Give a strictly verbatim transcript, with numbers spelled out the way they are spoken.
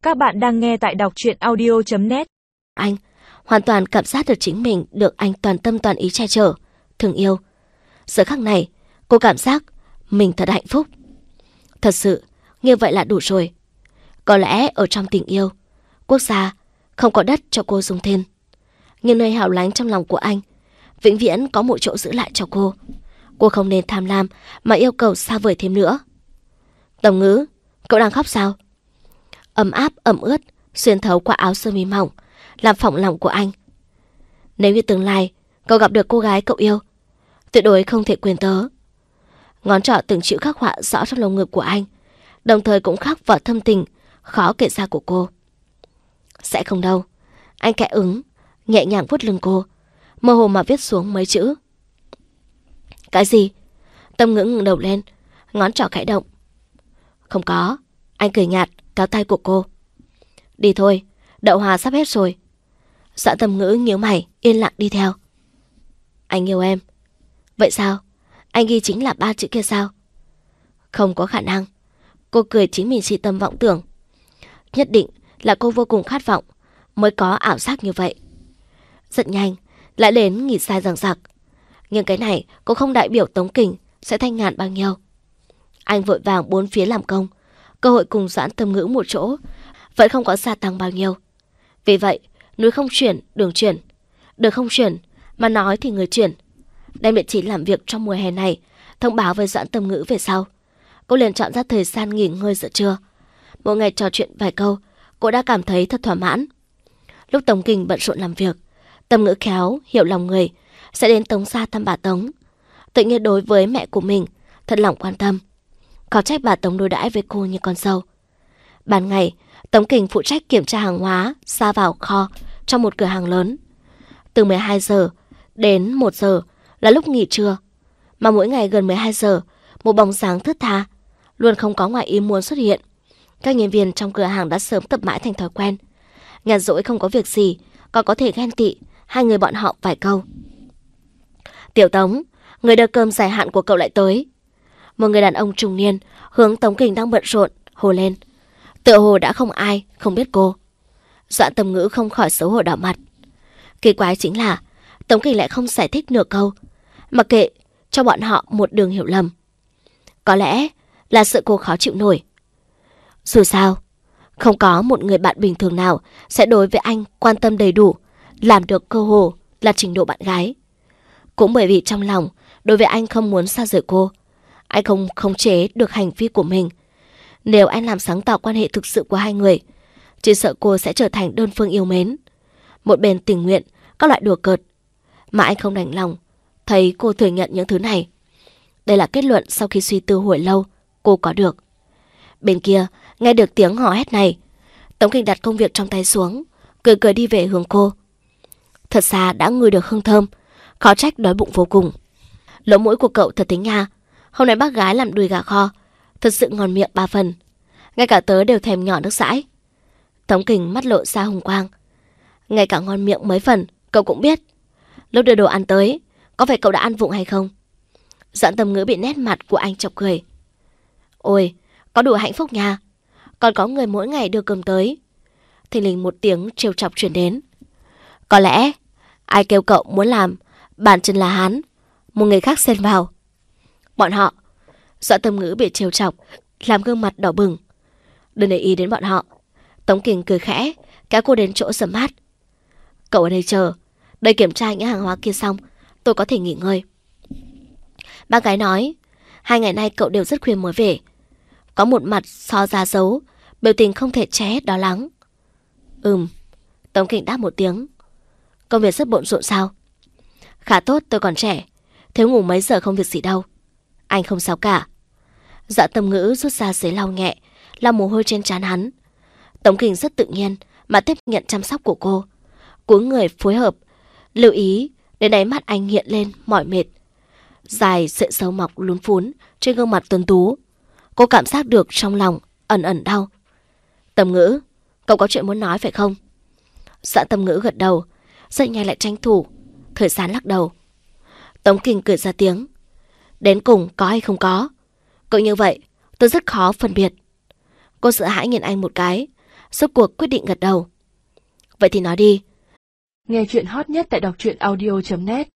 Các bạn đang nghe tại đọc truyện audio chấm net. Anh hoàn toàn cảm giác được chính mình được anh toàn tâm toàn ý che chở, thương yêu. Giờ khắc này, cô cảm giác mình thật hạnh phúc. Thật sự, như vậy là đủ rồi. Có lẽ ở trong tình yêu, quốc gia không có đất cho cô dung thân. Nhưng nơi hẻo lánh trong lòng của anh, vĩnh viễn có một chỗ giữ lại cho cô. Cô không nên tham lam mà yêu cầu xa vời thêm nữa. Tống Ngữ, cậu đang khóc sao? Ấm áp, ẩm ướt, xuyên thấu qua áo sơ mi mỏng, làm phỏng lòng của anh. Nếu như tương lai cậu gặp được cô gái cậu yêu, tuyệt đối không thể quên tớ. Ngón trỏ từng chữ khắc họa rõ trong lồng ngực của anh, đồng thời cũng khắc vào thâm tình khó kể ra của cô. Sẽ không đâu. Anh khẽ ứng, nhẹ nhàng vuốt lưng cô, mơ hồ mà viết xuống mấy chữ. Cái gì? Tâm Ngữ ngẩng đầu lên, ngón trỏ khẽ động. Không có. Anh cười nhạt, kéo tay của cô. Đi thôi, đậu hòa sắp hết rồi. Dạ Tâm Ngữ nhíu mày, yên lặng đi theo. Anh yêu em. Vậy sao? Anh ghi chính là ba chữ kia sao? Không có khả năng. Cô cười chính mình si tâm vọng tưởng. Nhất định là cô vô cùng khát vọng mới có ảo giác như vậy. Rất nhanh, lại đến nghỉ sai rằng rặc. Nhưng cái này cũng không đại biểu Tống Kình sẽ thanh ngàn bao nhiêu. Anh vội vàng bốn phía làm công, cơ hội cùng Doãn Tâm Ngữ một chỗ vẫn không có gia tăng bao nhiêu. Vì vậy, núi không chuyển, đường chuyển. Đường không chuyển, mà nói thì người chuyển. Đem địa chỉ làm việc trong mùa hè này, thông báo với Doãn Tâm Ngữ về sau. Cô liền chọn ra thời gian nghỉ ngơi giữa trưa. Mỗi ngày trò chuyện vài câu, cô đã cảm thấy thật thỏa mãn. Lúc Tống Kình bận rộn làm việc, Tâm Ngữ khéo, hiểu lòng người, sẽ đến Tống gia thăm bà Tống. Tự nhiên đối với mẹ của mình, thật lòng quan tâm. Có trách bà Tống đối đãi với cô như con dâu. Ban ngày, Tống Kình phụ trách kiểm tra hàng hóa ra vào kho trong một cửa hàng lớn. Từ mười hai giờ đến một giờ là lúc nghỉ trưa. Mà mỗi ngày gần mười hai giờ, một bóng dáng thướt tha, luôn không có ngoài ý muốn xuất hiện. Các nhân viên trong cửa hàng đã sớm tập mãi thành thói quen. Nhàn rỗi không có việc gì, còn có thể ghen tị hai người bọn họ vài câu. Tiểu Tống, người đưa cơm dài hạn của cậu lại tới. Một người đàn ông trung niên hướng Tống Kình đang bận rộn hồ lên. Tựa hồ đã không ai không biết cô. Doãn Tâm Ngữ không khỏi xấu hổ đỏ mặt. Kỳ quái chính là Tống Kình lại không giải thích nửa câu, mặc kệ cho bọn họ một đường hiểu lầm. Có lẽ là sự cô khó chịu nổi. Dù sao, không có một người bạn bình thường nào sẽ đối với anh quan tâm đầy đủ, làm được cơ hồ là trình độ bạn gái. Cũng bởi vì trong lòng đối với anh không muốn xa rời cô, anh không khống chế được hành vi của mình. Nếu anh làm sáng tỏ quan hệ thực sự của hai người, chỉ sợ cô sẽ trở thành đơn phương yêu mến, một bên tình nguyện các loại đùa cợt. Mà anh không đành lòng thấy cô thừa nhận những thứ này. Đây là kết luận sau khi suy tư hồi lâu cô có được. Bên kia nghe được tiếng hò hét này, Tống Kình đặt công việc trong tay xuống, cười cười đi về hướng cô. Thật xa đã ngửi được hương thơm, khó trách đói bụng vô cùng. Lỗ mũi của cậu thật tính nha. Hôm nay bác gái làm đùi gà kho, thật sự ngon miệng ba phần. Ngay cả tớ đều thèm nhỏ nước dãi. Tống Kình mắt lộ ra hùng quang. Ngay cả ngon miệng mấy phần cậu cũng biết. Lúc đưa đồ ăn tới, có phải cậu đã ăn vụng hay không? Doãn Tâm Ngữ bị nét mặt của anh chọc cười. Ôi, có đủ hạnh phúc nha. Còn có người mỗi ngày đưa cơm tới. Thình lình một tiếng trêu chọc chuyển đến. Có lẽ ai kêu cậu muốn làm bàn chân là Hán, một người khác xen vào. Bọn họ. Doãn Tâm Ngữ bị trêu chọc, làm gương mặt đỏ bừng. Đừng để ý đến bọn họ. Tống Kình cười khẽ, kéo cô đến chỗ sầm mát. Cậu ở đây chờ, đợi kiểm tra những hàng hóa kia xong, tôi có thể nghỉ ngơi. Bác gái nói, hai ngày nay cậu đều rất khuya mới về. Có một mặt so ra dấu, biểu tình không thể che hết đó lắng. Ừm. Tống Kình đáp một tiếng. Công việc rất bộn rộn sao? Khá tốt, tôi còn trẻ, thiếu ngủ mấy giờ không việc gì đâu. Anh không sao cả. Dạ Tâm Ngữ rút ra giấy lau nhẹ, lau mồ hôi trên trán hắn. Tống Kình rất tự nhiên mà tiếp nhận chăm sóc của cô, cúi người phối hợp, lưu ý đến đáy mắt anh hiện lên mỏi mệt. Dài sợi sâu mọc lún phún trên gương mặt tuấn tú. Cô cảm giác được trong lòng ẩn ẩn đau. Tâm Ngữ, cậu có chuyện muốn nói phải không? Dạ Tâm Ngữ gật đầu, rất nhanh lại tranh thủ. Thời gian lắc đầu. Tống Kình cười ra tiếng. Đến cùng có hay không có? Cậu như vậy tôi rất khó phân biệt. Cô sợ hãi nhìn anh một cái, rốt cuộc quyết định gật đầu. Vậy thì nói đi. Nghe chuyện hot nhất tại đọc truyện audio chấm net.